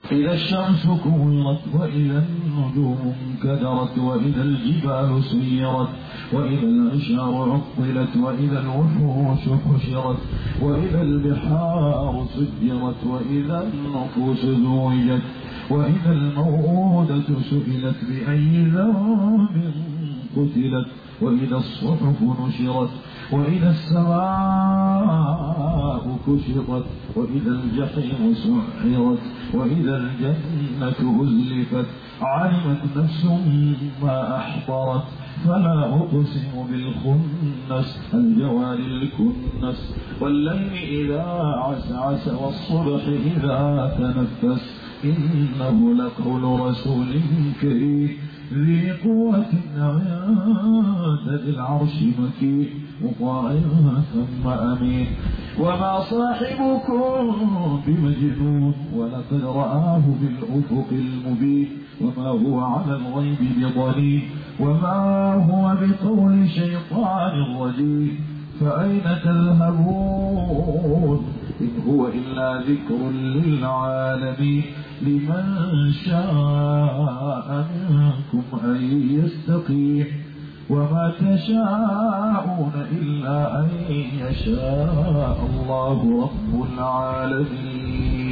إذا الشمس كورت وإذا النجوم انكدرت وإذا الجبال سيرت وإذا العشار عطلت وإذا الوحوش حشرت وإذا البحار سجرت وإذا النفوس زوجت وإذا الموءودة سئلت بأي ذنب قتلت وإذا الصحف نشرت وإذا السماء كشطت وإذا الجحيم سعرت وإذا الجنة أزلفت علمت نفس ما أحضرت فلا أقسم بالخنس الجوار الكنس والليل إذا عسعس والصبح إذا تنفس إنه لقول رسول كريم ذي قوة عند ذي العرش مكين مطاع ثم أمين وما صاحبكم بمجنون ولقد رآه بالأفق المبين وما هو على الغيب بضنين وما هو بقول شيطان رجيم فأين تذهبون إن هو إلا ذكر للعالمين لمن شاء منكم أن يستقيم وما تشاءون إلا أن يشاء الله رب العالمين.